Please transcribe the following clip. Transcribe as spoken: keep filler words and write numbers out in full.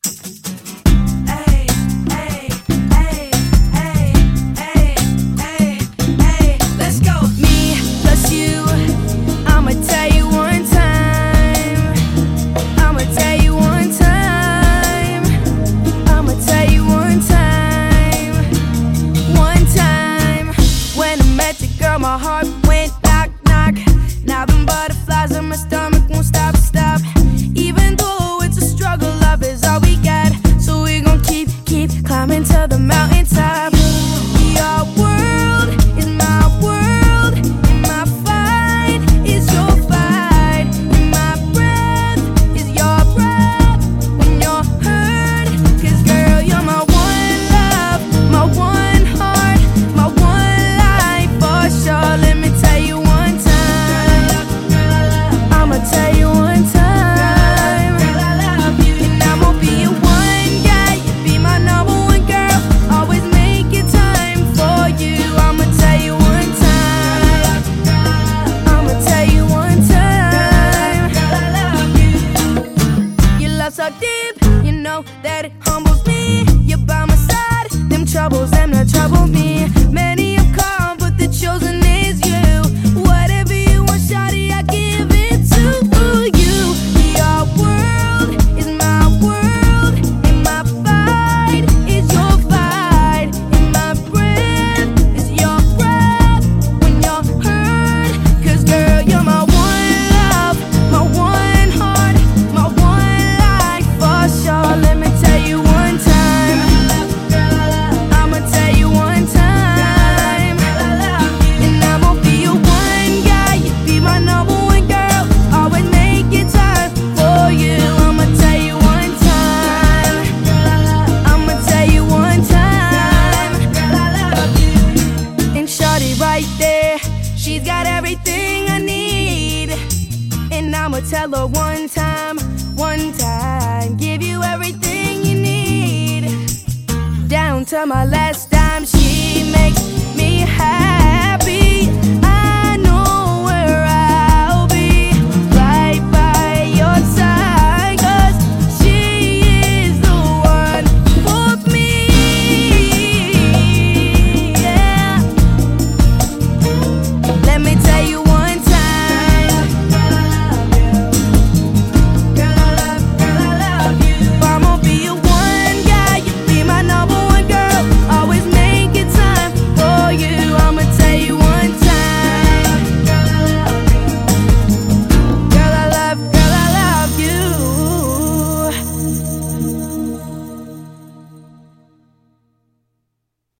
My heart went knock, knock. Now them butterflies in my stomach won't stop, stop. Even though it's a struggle, love is all we got. So we gon' keep, keep climbing to the mountaintop. Your world is my world, and my fight is your fight, and my breath is your breath when you're hurt. Cause girl, you're my one love, my one heart, my one life for sure. Let me tell you one time, I'ma tell you one time, and I won't be your one guy, you be my number one girl. Always making time for you. I'ma tell you one time, I'ma tell you one time, your love so deep, you know that it humbles me. You're by my side, them troubles, them not trouble me. Many have come, but the chosen is you. Whatever you want, shawty, I give it to you. Your world is my world, and my fight is your fight, and my breath is your breath when you're hurt. Cause girl, you're my one love, my one heart, my one life for sure. Let me tell you one time, I'ma tell you one time, and I won't be your one guy, you be my number one girl. Always making time for you. I'ma tell you one time, I'ma tell you one time, and shawty right there, she's got everything I need. And I'ma tell her one time, one time, give you everything you need, down to my last